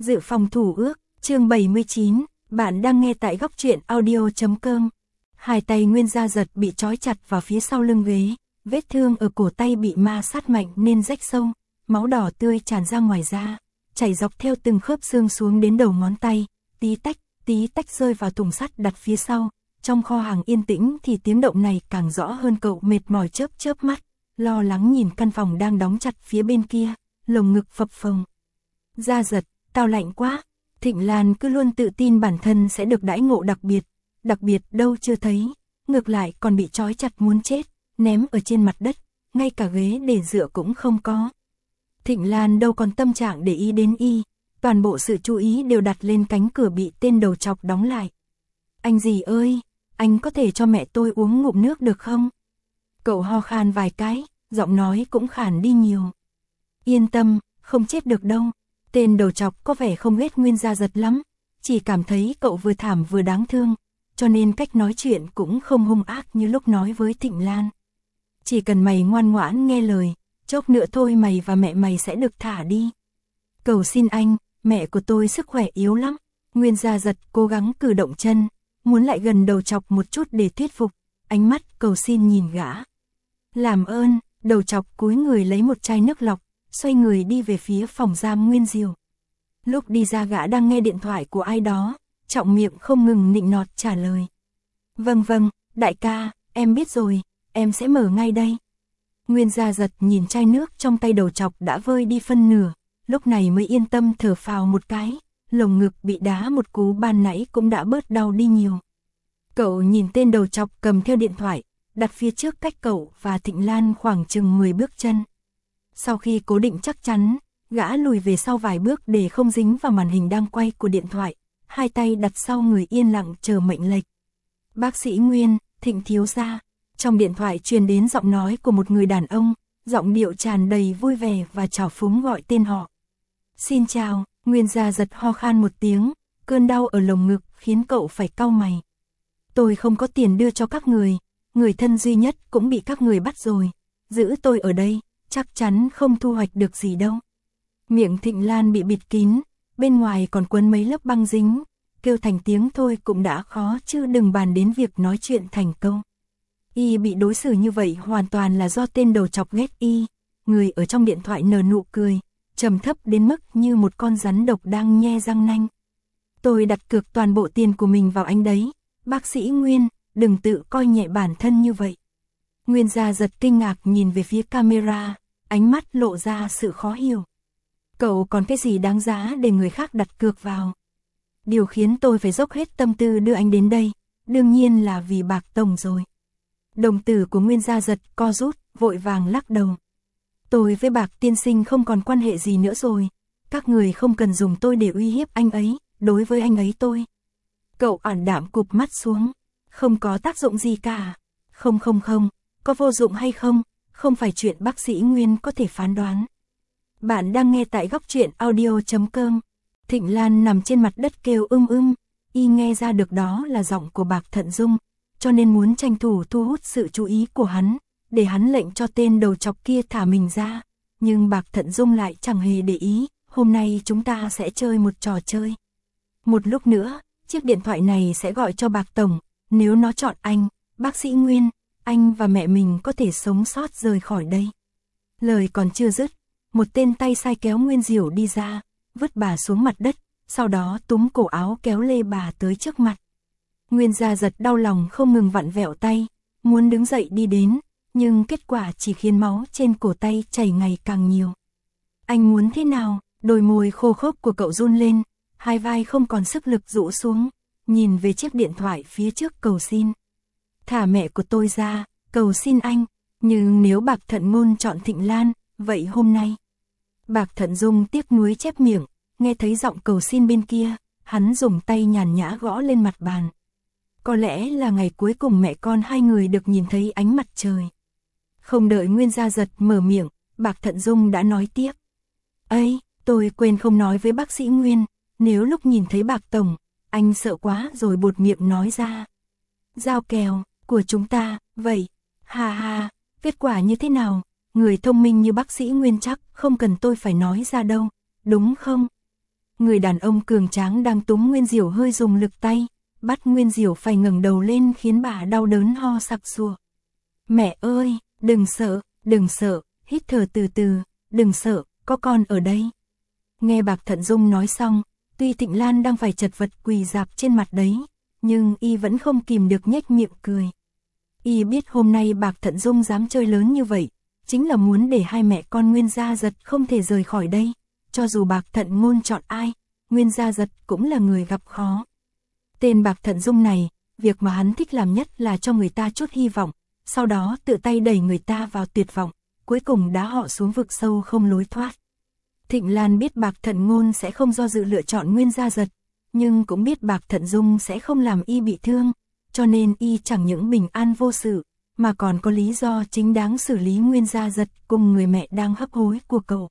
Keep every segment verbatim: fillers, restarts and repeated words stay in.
Dự phòng thủ ước, chương bảy mươi chín, bạn đang nghe tại góc truyện audio chấm com. Hai tay Nguyên Gia Giật bị trói chặt vào phía sau lưng ghế, vết thương ở cổ tay bị ma sát mạnh nên rách sâu, máu đỏ tươi tràn ra ngoài da, chảy dọc theo từng khớp xương xuống đến đầu ngón tay, tí tách, tí tách rơi vào thùng sắt đặt phía sau. Trong kho hàng yên tĩnh thì tiếng động này càng rõ hơn. Cậu mệt mỏi chớp chớp mắt, lo lắng nhìn căn phòng đang đóng chặt phía bên kia, lồng ngực phập phồng. Gia Giật, tao lạnh quá. Thịnh Lan cứ luôn tự tin bản thân sẽ được đãi ngộ đặc biệt, đặc biệt đâu chưa thấy, ngược lại còn bị trói chặt muốn chết, ném ở trên mặt đất, ngay cả ghế để dựa cũng không có. Thịnh Lan đâu còn tâm trạng để ý đến y, toàn bộ sự chú ý đều đặt lên cánh cửa bị tên đầu chọc đóng lại. Anh gì ơi, anh có thể cho mẹ tôi uống ngụm nước được không? Cậu ho khan vài cái, giọng nói cũng khàn đi nhiều. Yên tâm, không chết được đâu. Tên đầu chọc có vẻ không ghét Nguyên Gia Giật lắm, chỉ cảm thấy cậu vừa thảm vừa đáng thương, cho nên cách nói chuyện cũng không hung ác như lúc nói với Thịnh Lan. Chỉ cần mày ngoan ngoãn nghe lời, chốc nữa thôi mày và mẹ mày sẽ được thả đi. Cầu xin anh, mẹ của tôi sức khỏe yếu lắm. Nguyên Gia Giật cố gắng cử động chân, muốn lại gần đầu chọc một chút để thuyết phục, ánh mắt cầu xin nhìn gã. Làm ơn, đầu chọc cúi người lấy một chai nước lọc, xoay người đi về phía phòng giam Nguyên Diều. Lúc đi ra gã đang nghe điện thoại của ai đó, trọng miệng không ngừng nịnh nọt trả lời. Vâng vâng, đại ca, em biết rồi, em sẽ mở ngay đây. Nguyên Gia Giật nhìn chai nước trong tay đầu chọc đã vơi đi phân nửa, lúc này mới yên tâm thở phào một cái, lồng ngực bị đá một cú ban nãy cũng đã bớt đau đi nhiều. Cậu nhìn tên đầu chọc cầm theo điện thoại, đặt phía trước cách cậu và Thịnh Lan khoảng chừng mười bước chân. Sau khi cố định chắc chắn, gã lùi về sau vài bước để không dính vào màn hình đang quay của điện thoại, hai tay đặt sau người yên lặng chờ mệnh lệnh. Bác sĩ Nguyên, Thịnh thiếu gia. Trong điện thoại truyền đến giọng nói của một người đàn ông, giọng điệu tràn đầy vui vẻ và trào phúng gọi tên họ. Xin chào. Nguyên Gia Giật ho khan một tiếng, cơn đau ở lồng ngực khiến cậu phải cau mày. Tôi không có tiền đưa cho các người, người thân duy nhất cũng bị các người bắt rồi, giữ tôi ở đây, chắc chắn không thu hoạch được gì đâu. Miệng Thịnh Lan bị bịt kín, bên ngoài còn quấn mấy lớp băng dính, kêu thành tiếng thôi cũng đã khó chứ đừng bàn đến việc nói chuyện thành câu. Y bị đối xử như vậy hoàn toàn là do tên đầu chọc ghét y. Người ở trong điện thoại nở nụ cười, trầm thấp đến mức như một con rắn độc đang nhe răng nanh. Tôi đặt cược toàn bộ tiền của mình vào anh đấy, bác sĩ Nguyên, đừng tự coi nhẹ bản thân như vậy. Nguyên Gia Giật kinh ngạc nhìn về phía camera, ánh mắt lộ ra sự khó hiểu. Cậu còn cái gì đáng giá để người khác đặt cược vào? Điều khiến tôi phải dốc hết tâm tư đưa anh đến đây, đương nhiên là vì Bạc Tổng rồi. Đồng tử của Nguyên Gia Giật co rút, vội vàng lắc đầu. Tôi với Bạc tiên sinh không còn quan hệ gì nữa rồi, các người không cần dùng tôi để uy hiếp anh ấy, đối với anh ấy tôi. Cậu ảm đạm cụp mắt xuống, không có tác dụng gì cả. Không không không, có vô dụng hay không, không phải chuyện bác sĩ Nguyên có thể phán đoán. Bạn đang nghe tại góc truyện audio chấm com. Thịnh Lan nằm trên mặt đất kêu ưm ưm, y nghe ra được đó là giọng của Bạc Thận Dung, cho nên muốn tranh thủ thu hút sự chú ý của hắn, để hắn lệnh cho tên đầu chọc kia thả mình ra. Nhưng Bạc Thận Dung lại chẳng hề để ý, hôm nay chúng ta sẽ chơi một trò chơi. Một lúc nữa, chiếc điện thoại này sẽ gọi cho Bạc Tổng, nếu nó chọn anh, bác sĩ Nguyên, anh và mẹ mình có thể sống sót rời khỏi đây. Lời còn chưa dứt, một tên tay sai kéo Nguyên Diểu đi ra, vứt bà xuống mặt đất, sau đó túm cổ áo kéo lê bà tới trước mặt. Nguyên Gia Giật đau lòng không ngừng vặn vẹo tay, muốn đứng dậy đi đến, nhưng kết quả chỉ khiến máu trên cổ tay chảy ngày càng nhiều. Anh muốn thế nào? Đôi môi khô khốc của cậu run lên, hai vai không còn sức lực rũ xuống, nhìn về chiếc điện thoại phía trước cầu xin. Thả mẹ của tôi ra, cầu xin anh, nhưng nếu Bạc Thận Ngôn chọn Thịnh Lan, vậy hôm nay. Bạc Thận Dung tiếc nuối chép miệng, nghe thấy giọng cầu xin bên kia, hắn dùng tay nhàn nhã gõ lên mặt bàn. Có lẽ là ngày cuối cùng mẹ con hai người được nhìn thấy ánh mặt trời. Không đợi Nguyên Gia Giật mở miệng, Bạc Thận Dung đã nói tiếp. Ây, tôi quên không nói với bác sĩ Nguyên, nếu lúc nhìn thấy Bạc Tổng, anh sợ quá rồi buột miệng nói ra. Giao kèo, của chúng ta, vậy, ha ha, kết quả như thế nào? Người thông minh như bác sĩ Nguyên chắc không cần tôi phải nói ra đâu, đúng không? Người đàn ông cường tráng đang túm Nguyên Diểu hơi dùng lực tay, bắt Nguyên Diểu phải ngẩng đầu lên khiến bà đau đớn ho sặc sụa. Mẹ ơi, đừng sợ, đừng sợ, hít thở từ từ, đừng sợ, có con ở đây. Nghe Bạc Thận Dung nói xong, tuy Thịnh Lan đang phải chật vật quỳ rạp trên mặt đấy, nhưng y vẫn không kìm được nhếch miệng cười. Y biết hôm nay Bạc Thận Dung dám chơi lớn như vậy, chính là muốn để hai mẹ con Nguyên Gia Giật không thể rời khỏi đây. Cho dù Bạc Thận Ngôn chọn ai, Nguyên Gia Giật cũng là người gặp khó. Tên Bạc Thận Dung này, việc mà hắn thích làm nhất là cho người ta chút hy vọng, sau đó tự tay đẩy người ta vào tuyệt vọng, cuối cùng đá họ xuống vực sâu không lối thoát. Thịnh Lan biết Bạc Thận Ngôn sẽ không do dự lựa chọn Nguyên Gia Giật, nhưng cũng biết Bạc Thận Dung sẽ không làm y bị thương, cho nên y chẳng những bình an vô sự, mà còn có lý do chính đáng xử lý Nguyên Gia Giật cùng người mẹ đang hấp hối của cậu.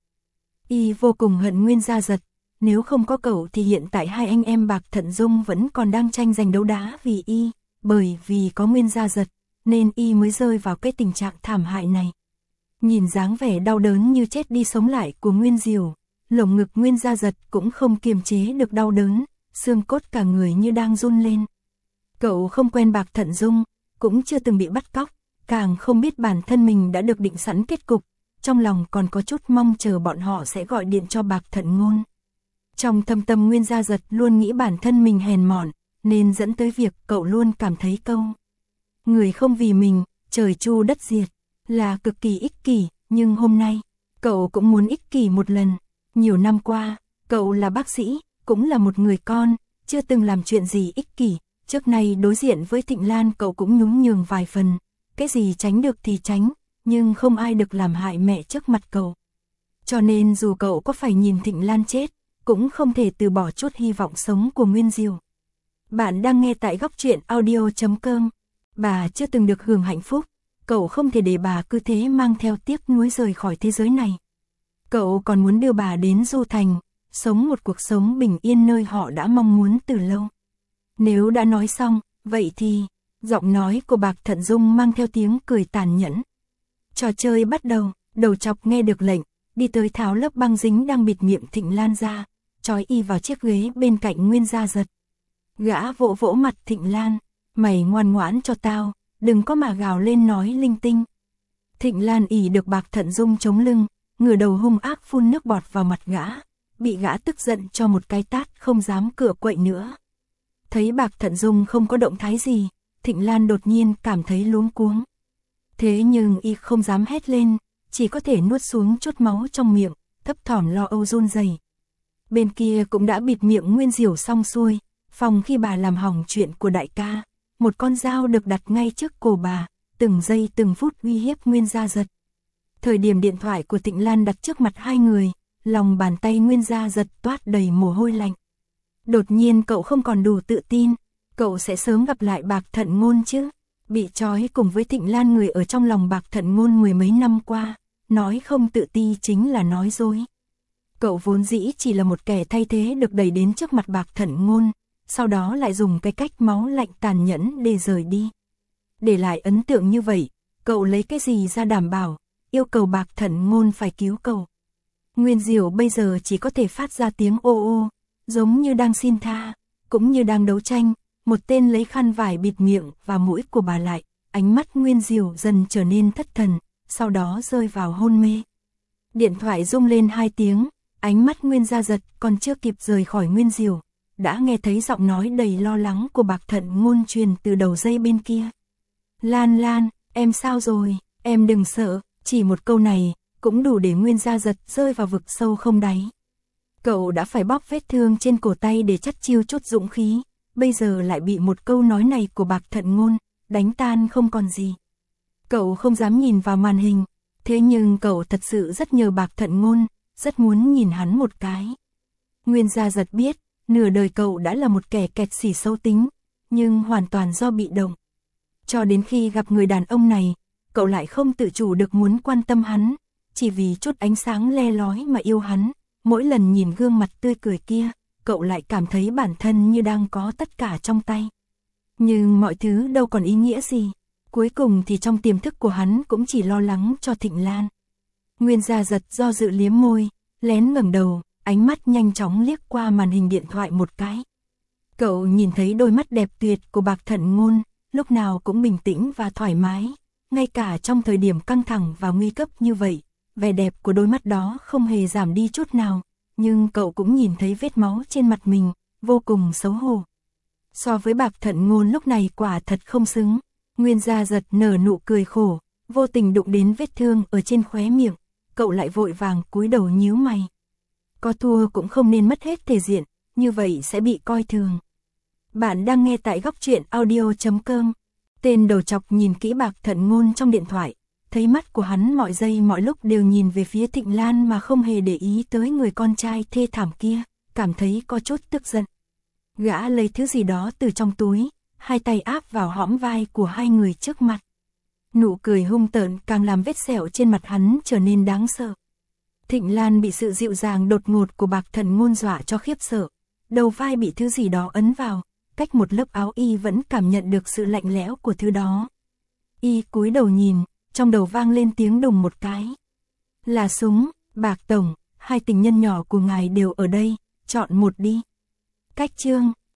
Y vô cùng hận Nguyên Gia Giật, nếu không có cậu thì hiện tại hai anh em Bạc Thận Dung vẫn còn đang tranh giành đấu đá vì y, bởi vì có Nguyên Gia Giật, nên y mới rơi vào cái tình trạng thảm hại này. Nhìn dáng vẻ đau đớn như chết đi sống lại của Nguyên Diểu, lồng ngực Nguyên Gia Giật cũng không kiềm chế được đau đớn, xương cốt cả người như đang run lên. Cậu không quen Bạc Thận Dung, cũng chưa từng bị bắt cóc, càng không biết bản thân mình đã được định sẵn kết cục, trong lòng còn có chút mong chờ bọn họ sẽ gọi điện cho Bạc Thận Ngôn. Trong thâm tâm Nguyên Gia Giật luôn nghĩ bản thân mình hèn mọn, nên dẫn tới việc cậu luôn cảm thấy câu người không vì mình, trời chu đất diệt, là cực kỳ ích kỷ, nhưng hôm nay, cậu cũng muốn ích kỷ một lần. Nhiều năm qua, cậu là bác sĩ, cũng là một người con, chưa từng làm chuyện gì ích kỷ, trước nay đối diện với Thịnh Lan cậu cũng nhún nhường vài phần, cái gì tránh được thì tránh, nhưng không ai được làm hại mẹ trước mặt cậu. Cho nên dù cậu có phải nhìn Thịnh Lan chết, cũng không thể từ bỏ chút hy vọng sống của Nguyên Diểu. Bạn đang nghe tại góc truyện audio chấm com. Bà chưa từng được hưởng hạnh phúc, cậu không thể để bà cứ thế mang theo tiếc nuối rời khỏi thế giới này. Cậu còn muốn đưa bà đến Du Thành, sống một cuộc sống bình yên nơi họ đã mong muốn từ lâu. Nếu đã nói xong, vậy thì, giọng nói của Bạc Thận Dung mang theo tiếng cười tàn nhẫn. Trò chơi bắt đầu, đầu chọc nghe được lệnh, đi tới tháo lớp băng dính đang bịt miệng Thịnh Lan ra, trói y vào chiếc ghế bên cạnh Nguyên Gia Giật. Gã vỗ vỗ mặt Thịnh Lan, mày ngoan ngoãn cho tao, đừng có mà gào lên nói linh tinh. Thịnh Lan ỉ được Bạc Thận Dung chống lưng, ngửa đầu hung ác phun nước bọt vào mặt gã, bị gã tức giận cho một cái tát không dám cựa quậy nữa. Thấy Bạc Thận Dung không có động thái gì, Thịnh Lan đột nhiên cảm thấy luống cuống. Thế nhưng y không dám hét lên, chỉ có thể nuốt xuống chút máu trong miệng, thấp thỏm lo âu run rẩy. Bên kia cũng đã bịt miệng Nguyên Diểu xong xuôi, phòng khi bà làm hỏng chuyện của đại ca, một con dao được đặt ngay trước cổ bà, từng giây từng phút uy hiếp Nguyên Gia Giật. Thời điểm điện thoại của Thịnh Lan đặt trước mặt hai người, lòng bàn tay Nguyên Gia Giật toát đầy mồ hôi lạnh. Đột nhiên cậu không còn đủ tự tin, cậu sẽ sớm gặp lại Bạc Thận Ngôn chứ. Bị trói cùng với Thịnh Lan người ở trong lòng Bạc Thận Ngôn mười mấy năm qua, nói không tự ti chính là nói dối. Cậu vốn dĩ chỉ là một kẻ thay thế được đẩy đến trước mặt Bạc Thận Ngôn, sau đó lại dùng cái cách máu lạnh tàn nhẫn để rời đi. Để lại ấn tượng như vậy, cậu lấy cái gì ra đảm bảo, yêu cầu Bạc Thận Ngôn phải cứu cậu. Nguyên Diểu bây giờ chỉ có thể phát ra tiếng ô ô, giống như đang xin tha, cũng như đang đấu tranh. Một tên lấy khăn vải bịt miệng và mũi của bà lại, ánh mắt Nguyên Diểu dần trở nên thất thần, sau đó rơi vào hôn mê. Điện thoại rung lên hai tiếng, ánh mắt Nguyên Gia Giật còn chưa kịp rời khỏi Nguyên Diểu, đã nghe thấy giọng nói đầy lo lắng của Bạc Thận Ngôn truyền từ đầu dây bên kia. Lan Lan, em sao rồi, em đừng sợ, chỉ một câu này, cũng đủ để Nguyên Gia Giật rơi vào vực sâu không đáy. Cậu đã phải bóp vết thương trên cổ tay để chắt chiu chút dũng khí, bây giờ lại bị một câu nói này của Bạc Thận Ngôn, đánh tan không còn gì. Cậu không dám nhìn vào màn hình, thế nhưng cậu thật sự rất nhớ Bạc Thận Ngôn, rất muốn nhìn hắn một cái. Nguyên Gia Giật biết, nửa đời cậu đã là một kẻ kẹt xỉ xấu tính, nhưng hoàn toàn do bị động. Cho đến khi gặp người đàn ông này, cậu lại không tự chủ được muốn quan tâm hắn, chỉ vì chút ánh sáng le lói mà yêu hắn, mỗi lần nhìn gương mặt tươi cười kia, cậu lại cảm thấy bản thân như đang có tất cả trong tay. Nhưng mọi thứ đâu còn ý nghĩa gì, cuối cùng thì trong tiềm thức của hắn cũng chỉ lo lắng cho Thịnh Lan. Nguyên Gia Giật do dự liếm môi, lén ngẩng đầu, ánh mắt nhanh chóng liếc qua màn hình điện thoại một cái. Cậu nhìn thấy đôi mắt đẹp tuyệt của Bạc Thận Ngôn, lúc nào cũng bình tĩnh và thoải mái, ngay cả trong thời điểm căng thẳng và nguy cấp như vậy, vẻ đẹp của đôi mắt đó không hề giảm đi chút nào, nhưng cậu cũng nhìn thấy vết máu trên mặt mình, vô cùng xấu hổ. So với Bạc Thận Ngôn lúc này quả thật không xứng. Nguyên Gia Giật nở nụ cười khổ, vô tình đụng đến vết thương ở trên khóe miệng, cậu lại vội vàng cúi đầu nhíu mày. Có thua cũng không nên mất hết thể diện, như vậy sẽ bị coi thường. Bạn đang nghe tại góc truyện audio chấm com. Tên đầu chọc nhìn kỹ Bạc Thận Ngôn trong điện thoại, thấy mắt của hắn mọi giây mọi lúc đều nhìn về phía Thịnh Lan mà không hề để ý tới người con trai thê thảm kia, cảm thấy có chút tức giận. Gã lấy thứ gì đó từ trong túi, hai tay áp vào hõm vai của hai người trước mặt. Nụ cười hung tợn càng làm vết sẹo trên mặt hắn trở nên đáng sợ. Thịnh Lan bị sự dịu dàng đột ngột của Bạc Thận Ngôn dọa cho khiếp sợ, đầu vai bị thứ gì đó ấn vào, cách một lớp áo y vẫn cảm nhận được sự lạnh lẽo của thứ đó. Y cúi đầu nhìn, trong đầu vang lên tiếng đùng một cái. Là súng, Bạc Tổng, hai tình nhân nhỏ của ngài đều ở đây, chọn một đi. Cách chương